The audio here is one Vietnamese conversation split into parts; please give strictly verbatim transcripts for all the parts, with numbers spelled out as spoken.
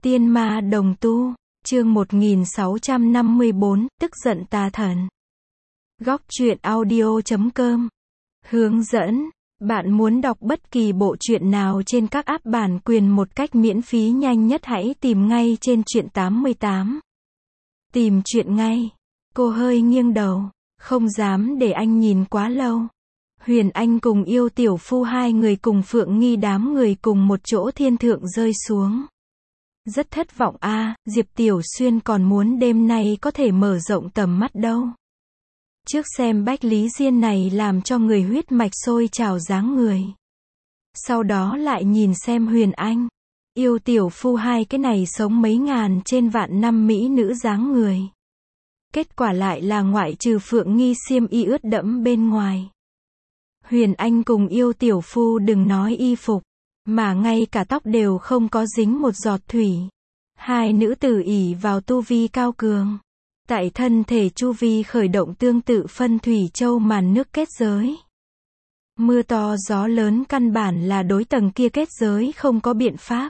Tiên ma đồng tu, chương một nghìn sáu trăm năm mươi bốn, tức giận tà thần. Góc truyện audio chấm com. Hướng dẫn, bạn muốn đọc bất kỳ bộ truyện nào trên các app bản quyền một cách miễn phí nhanh nhất hãy tìm ngay trên truyện tám mươi tám. Tìm truyện ngay. Cô hơi nghiêng đầu, không dám để anh nhìn quá lâu. Huyền Anh cùng Yêu Tiểu Phu hai người cùng Phượng Nghi đám người cùng một chỗ thiên thượng rơi xuống. Rất thất vọng a, à, Diệp Tiểu Xuyên còn muốn đêm nay có thể mở rộng tầm mắt đâu. Trước xem Bách Lý Diên này làm cho người huyết mạch sôi trào dáng người. Sau đó lại nhìn xem Huyền Anh, Yêu Tiểu Phu hai cái này sống mấy ngàn trên vạn năm mỹ nữ dáng người. Kết quả lại là ngoại trừ Phượng Nghi xiêm y ướt đẫm bên ngoài. Huyền Anh cùng Yêu Tiểu Phu đừng nói y phục, mà ngay cả tóc đều không có dính một giọt thủy. Hai nữ tử ỷ vào tu vi cao cường. Tại thân thể chu vi khởi động tương tự phân thủy châu màn nước kết giới. Mưa to gió lớn căn bản là đối tầng kia kết giới không có biện pháp.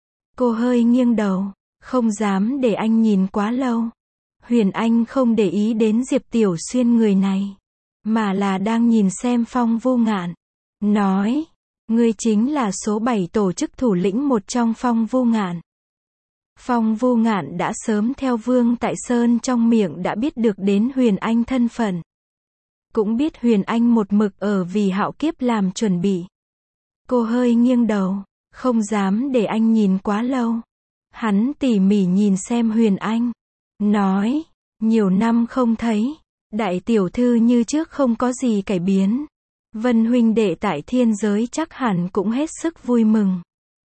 Cô hơi nghiêng đầu, không dám để anh nhìn quá lâu. Huyền Anh không để ý đến Diệp Tiểu Xuyên người này, mà là đang nhìn xem Phong Vô Ngạn. Nói, ngươi chính là số bảy tổ chức thủ lĩnh một trong Phong Vô Ngạn. Phong Vô Ngạn đã sớm theo Vương Tại Sơn trong miệng đã biết được đến Huyền Anh thân phận. Cũng biết Huyền Anh một mực ở vì hạo kiếp làm chuẩn bị. Cô hơi nghiêng đầu, không dám để anh nhìn quá lâu. Hắn tỉ mỉ nhìn xem Huyền Anh. Nói, nhiều năm không thấy, đại tiểu thư như trước không có gì cải biến. Vân huynh đệ tại thiên giới chắc hẳn cũng hết sức vui mừng.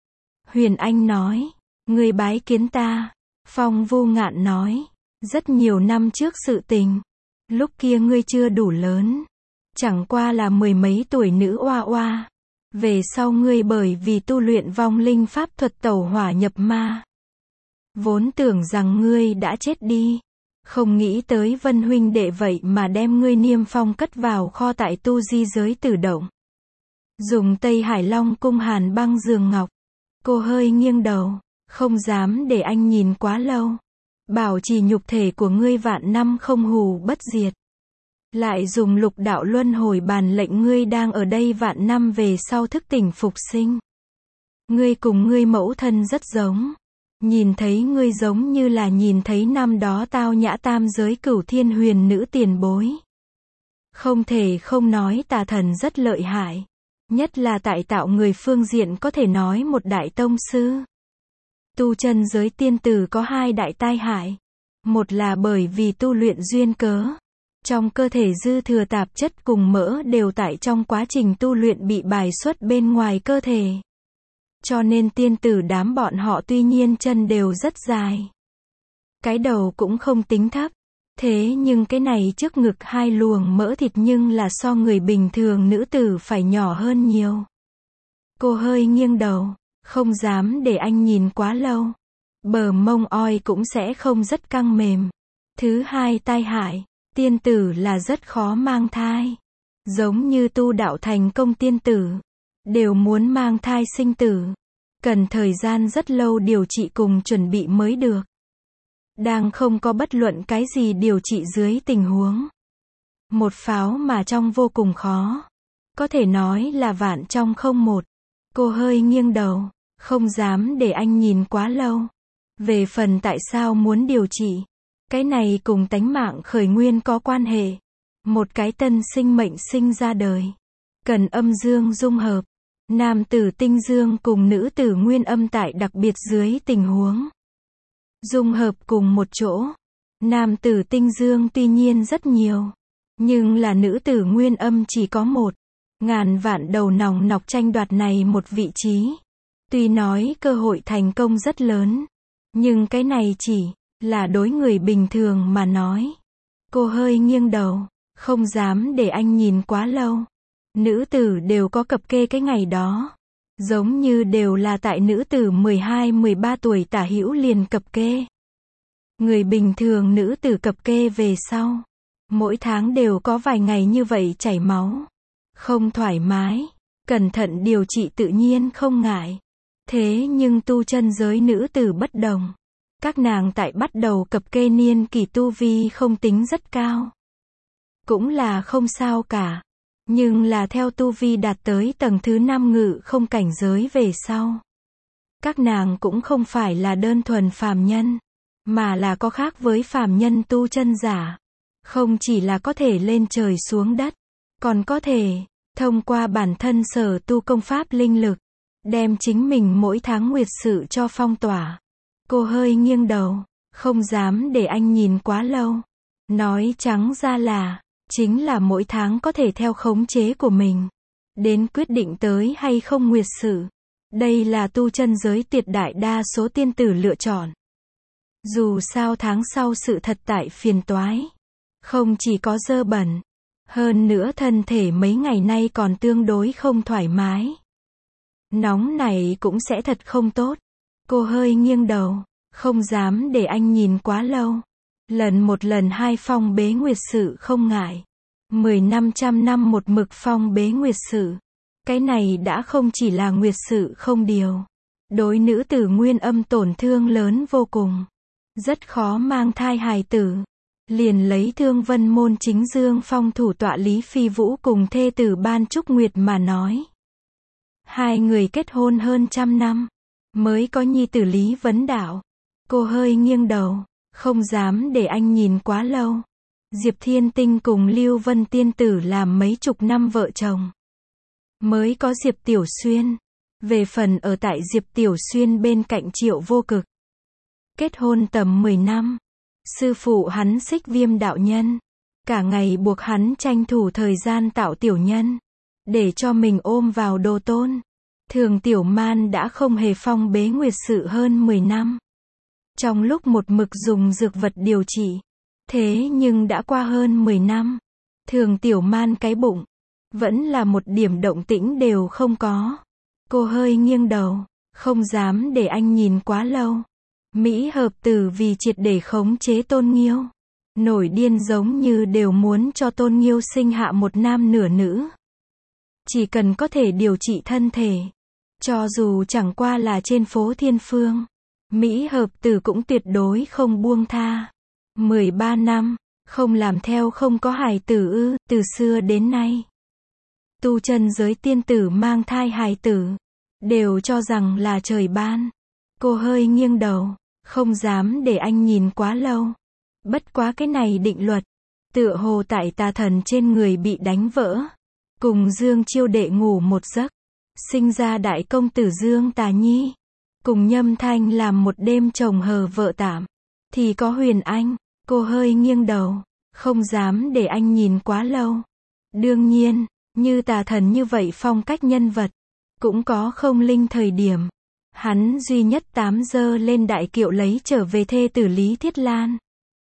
Huyền Anh nói, ngươi bái kiến ta. Phong Vô Ngạn nói, rất nhiều năm trước sự tình. Lúc kia ngươi chưa đủ lớn. Chẳng qua là mười mấy tuổi nữ oa oa. Về sau ngươi bởi vì tu luyện vong linh pháp thuật tẩu hỏa nhập ma. Vốn tưởng rằng ngươi đã chết đi. Không nghĩ tới Vân huynh đệ vậy mà đem ngươi niêm phong cất vào kho tại tu di giới tử động. Dùng Tây Hải Long cung hàn băng giường ngọc. Cô hơi nghiêng đầu, không dám để anh nhìn quá lâu. Bảo trì nhục thể của ngươi vạn năm không hù bất diệt. Lại dùng lục đạo luân hồi bàn lệnh ngươi đang ở đây vạn năm về sau thức tỉnh phục sinh. Ngươi cùng ngươi mẫu thân rất giống. Nhìn thấy ngươi giống như là nhìn thấy năm đó tao nhã tam giới cửu thiên huyền nữ tiền bối. Không thể không nói tà thần rất lợi hại. Nhất là tại tạo người phương diện có thể nói một đại tông sư. Tu chân giới tiên tử có hai đại tai hại. Một là bởi vì tu luyện duyên cớ. Trong cơ thể dư thừa tạp chất cùng mỡ đều tại trong quá trình tu luyện bị bài xuất bên ngoài cơ thể. Cho nên tiên tử đám bọn họ tuy nhiên chân đều rất dài. Cái đầu cũng không tính thấp. Thế nhưng cái này trước ngực hai luồng mỡ thịt nhưng là so người bình thường nữ tử phải nhỏ hơn nhiều. Cô hơi nghiêng đầu, không dám để anh nhìn quá lâu. Bờ mông oi cũng sẽ không rất căng mềm. Thứ hai tai hại, tiên tử là rất khó mang thai. Giống như tu đạo thành công tiên tử. Đều muốn mang thai sinh tử. Cần thời gian rất lâu điều trị cùng chuẩn bị mới được. Đang không có bất luận cái gì điều trị dưới tình huống. Một pháo mà trong vô cùng khó. Có thể nói là vạn trong không một. Cô hơi nghiêng đầu, không dám để anh nhìn quá lâu. Về phần tại sao muốn điều trị. Cái này cùng tánh mạng khởi nguyên có quan hệ. Một cái tân sinh mệnh sinh ra đời. Cần âm dương dung hợp. Nam tử tinh dương cùng nữ tử nguyên âm tại đặc biệt dưới tình huống. Dung hợp cùng một chỗ. Nam tử tinh dương tuy nhiên rất nhiều. Nhưng là nữ tử nguyên âm chỉ có một. Ngàn vạn đầu nòng nọc tranh đoạt này một vị trí. Tuy nói cơ hội thành công rất lớn. Nhưng cái này chỉ là đối người bình thường mà nói. Cô hơi nghiêng đầu, không dám để anh nhìn quá lâu. Nữ tử đều có cập kê cái ngày đó. Giống như đều là tại nữ tử mười hai mười ba tuổi tả hữu liền cập kê. Người bình thường nữ tử cập kê về sau. Mỗi tháng đều có vài ngày như vậy chảy máu. Không thoải mái. Cẩn thận điều trị tự nhiên không ngại. Thế nhưng tu chân giới nữ tử bất đồng. Các nàng tại bắt đầu cập kê niên kỳ tu vi không tính rất cao. Cũng là không sao cả. Nhưng là theo tu vi đạt tới tầng thứ năm ngự không cảnh giới về sau. Các nàng cũng không phải là đơn thuần phàm nhân, mà là có khác với phàm nhân tu chân giả. Không chỉ là có thể lên trời xuống đất, còn có thể, thông qua bản thân sở tu công pháp linh lực, đem chính mình mỗi tháng nguyệt sự cho phong tỏa. Cô hơi nghiêng đầu, không dám để anh nhìn quá lâu. Nói trắng ra là, chính là mỗi tháng có thể theo khống chế của mình, đến quyết định tới hay không nguyệt sự. Đây là tu chân giới tuyệt đại đa số tiên tử lựa chọn. Dù sao tháng sau sự thật tại phiền toái. Không chỉ có dơ bẩn, hơn nữa thân thể mấy ngày nay còn tương đối không thoải mái. Nóng này cũng sẽ thật không tốt. Cô hơi nghiêng đầu, không dám để anh nhìn quá lâu. Lần một lần hai phong bế nguyệt sự không ngại. Mười năm trăm năm một mực phong bế nguyệt sự. Cái này đã không chỉ là nguyệt sự không điều. Đối nữ tử nguyên âm tổn thương lớn vô cùng. Rất khó mang thai hài tử. Liền lấy Thương Vân Môn chính Dương Phong thủ tọa Lý Phi Vũ cùng thê tử Ban Trúc Nguyệt mà nói. Hai người kết hôn hơn trăm năm, mới có nhi tử Lý Vấn Đạo. Cô hơi nghiêng đầu, không dám để anh nhìn quá lâu. Diệp Thiên Tinh cùng Lưu Vân Tiên Tử làm mấy chục năm vợ chồng. Mới có Diệp Tiểu Xuyên. Về phần ở tại Diệp Tiểu Xuyên bên cạnh Triệu Vô Cực. Kết hôn tầm mười năm. Sư phụ hắn Xích Viêm đạo nhân. Cả ngày buộc hắn tranh thủ thời gian tạo tiểu nhân. Để cho mình ôm vào đồ tôn. Thường Tiểu Man đã không hề phong bế nguyệt sự hơn mười năm. Trong lúc một mực dùng dược vật điều trị. Thế nhưng đã qua hơn mười năm. Thường Tiểu Man cái bụng. Vẫn là một điểm động tĩnh đều không có. Cô hơi nghiêng đầu. Không dám để anh nhìn quá lâu. Mỹ hợp tử vì triệt để khống chế Tôn Nghiêu. Nổi điên giống như đều muốn cho Tôn Nghiêu sinh hạ một nam nửa nữ. Chỉ cần có thể điều trị thân thể. Cho dù chẳng qua là trên phố Thiên Phương. Mỹ hợp tử cũng tuyệt đối không buông tha. mười ba năm, không làm theo không có hài tử ư, từ xưa đến nay. Tu chân giới tiên tử mang thai hài tử. Đều cho rằng là trời ban. Cô hơi nghiêng đầu, không dám để anh nhìn quá lâu. Bất quá cái này định luật. Tựa hồ tại tà thần trên người bị đánh vỡ. Cùng Dương Chiêu đệ ngủ một giấc. Sinh ra đại công tử Dương Tà Nhi. Cùng Nhâm Thanh làm một đêm chồng hờ vợ tạm. Thì có Huyền Anh. Cô hơi nghiêng đầu. Không dám để anh nhìn quá lâu. Đương nhiên, như tà thần như vậy phong cách nhân vật. Cũng có không linh thời điểm. Hắn duy nhất tám giờ lên đại kiệu lấy trở về thê tử Lý Thiết Lan.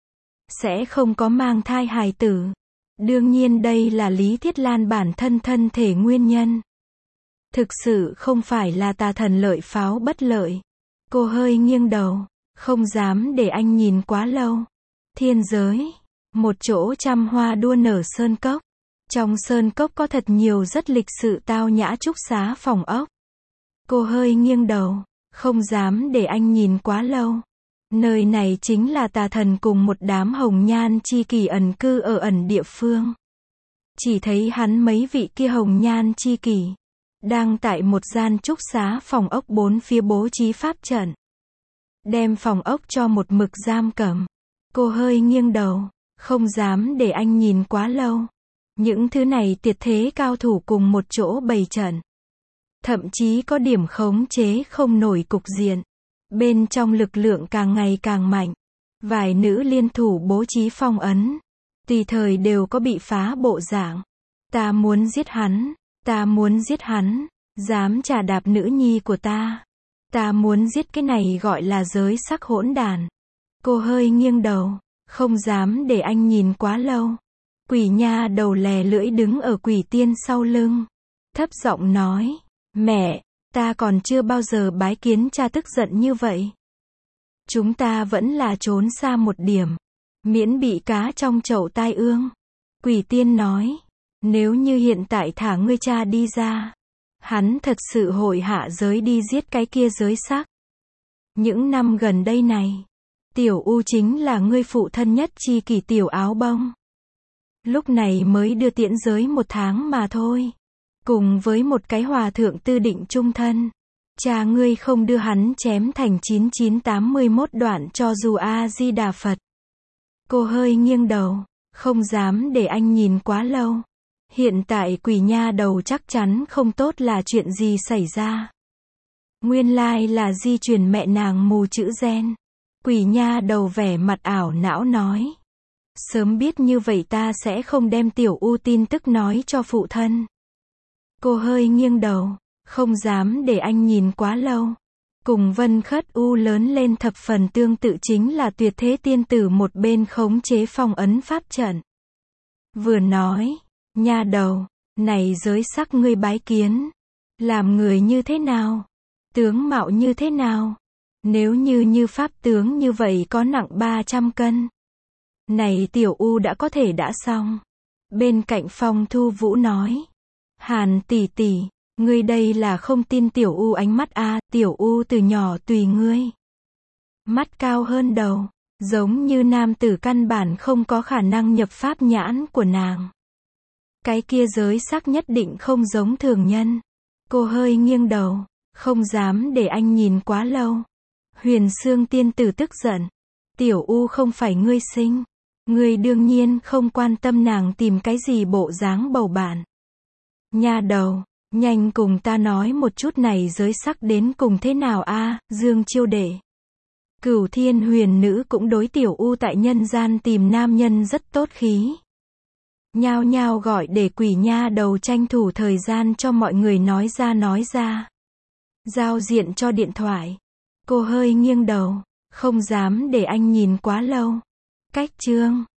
Sẽ không có mang thai hài tử. Đương nhiên đây là Lý Thiết Lan bản thân thân thể nguyên nhân. Thực sự không phải là tà thần lợi pháo bất lợi. Cô hơi nghiêng đầu, không dám để anh nhìn quá lâu. Thiên giới, một chỗ trăm hoa đua nở sơn cốc. Trong sơn cốc có thật nhiều rất lịch sự tao nhã trúc xá phòng ốc. Cô hơi nghiêng đầu, không dám để anh nhìn quá lâu. Nơi này chính là tà thần cùng một đám hồng nhan chi kỷ ẩn cư ở ẩn địa phương. Chỉ thấy hắn mấy vị kia hồng nhan chi kỷ đang tại một gian trúc xá phòng ốc bốn phía bố trí pháp trận. Đem phòng ốc cho một mực giam cầm. Cô hơi nghiêng đầu, không dám để anh nhìn quá lâu. Những thứ này tuyệt thế cao thủ cùng một chỗ bày trận. Thậm chí có điểm khống chế không nổi cục diện. Bên trong lực lượng càng ngày càng mạnh. Vài nữ liên thủ bố trí phong ấn. Tùy thời đều có bị phá bộ dạng. Ta muốn giết hắn. Ta muốn giết hắn. Dám trà đạp nữ nhi của ta. Ta muốn giết cái này gọi là giới sắc hỗn đàn. Cô hơi nghiêng đầu. Không dám để anh nhìn quá lâu. Quỷ nha đầu lè lưỡi đứng ở quỷ tiên sau lưng. Thấp giọng nói. Mẹ, ta còn chưa bao giờ bái kiến cha tức giận như vậy. Chúng ta vẫn là trốn xa một điểm. Miễn bị cá trong chậu tai ương. Quỷ tiên nói. Nếu như hiện tại thả ngươi cha đi ra. Hắn thật sự hội hạ giới đi giết cái kia giới sắc. Những năm gần đây này, Tiểu U chính là ngươi phụ thân nhất chi kỷ tiểu áo bông. Lúc này mới đưa tiễn giới một tháng mà thôi. Cùng với một cái hòa thượng tư định chung thân. Cha ngươi không đưa hắn chém thành chín chín tám mươi mốt đoạn cho dù A-di-đà Phật. Cô hơi nghiêng đầu, không dám để anh nhìn quá lâu. Hiện tại quỷ nha đầu chắc chắn không tốt là chuyện gì xảy ra. Nguyên lai là di truyền mẹ nàng mù chữ gen. Quỷ nha đầu vẻ mặt ảo não nói. Sớm biết như vậy ta sẽ không đem Tiểu U tin tức nói cho phụ thân. Cô hơi nghiêng đầu, không dám để anh nhìn quá lâu. Cùng Vân Khất U lớn lên thập phần tương tự chính là Tuyệt Thế tiên tử một bên khống chế phong ấn pháp trận. Vừa nói, nha đầu, này giới sắc ngươi bái kiến. Làm người như thế nào? Tướng mạo như thế nào? Nếu như như pháp tướng như vậy có nặng ba trăm cân. Này Tiểu U đã có thể đã xong. Bên cạnh Phong Thu Vũ nói. Hàn tỷ tỷ, ngươi đây là không tin Tiểu U ánh mắt a, à, Tiểu U từ nhỏ tùy ngươi. Mắt cao hơn đầu, giống như nam tử căn bản không có khả năng nhập pháp nhãn của nàng. Cái kia giới sắc nhất định không giống thường nhân. Cô hơi nghiêng đầu, không dám để anh nhìn quá lâu. Huyền Xương tiên tử tức giận. Tiểu U không phải ngươi sinh. Ngươi đương nhiên không quan tâm nàng tìm cái gì bộ dáng bầu bạn. Nha đầu, nhanh cùng ta nói một chút này giới sắc đến cùng thế nào a, à, Dương Chiêu Đệ. Cửu Thiên Huyền Nữ cũng đối Tiểu U tại nhân gian tìm nam nhân rất tốt khí. Nhao nhao gọi để quỷ nha đầu tranh thủ thời gian cho mọi người nói ra nói ra. Giao diện cho điện thoại. Cô hơi nghiêng đầu, không dám để anh nhìn quá lâu. Cách chương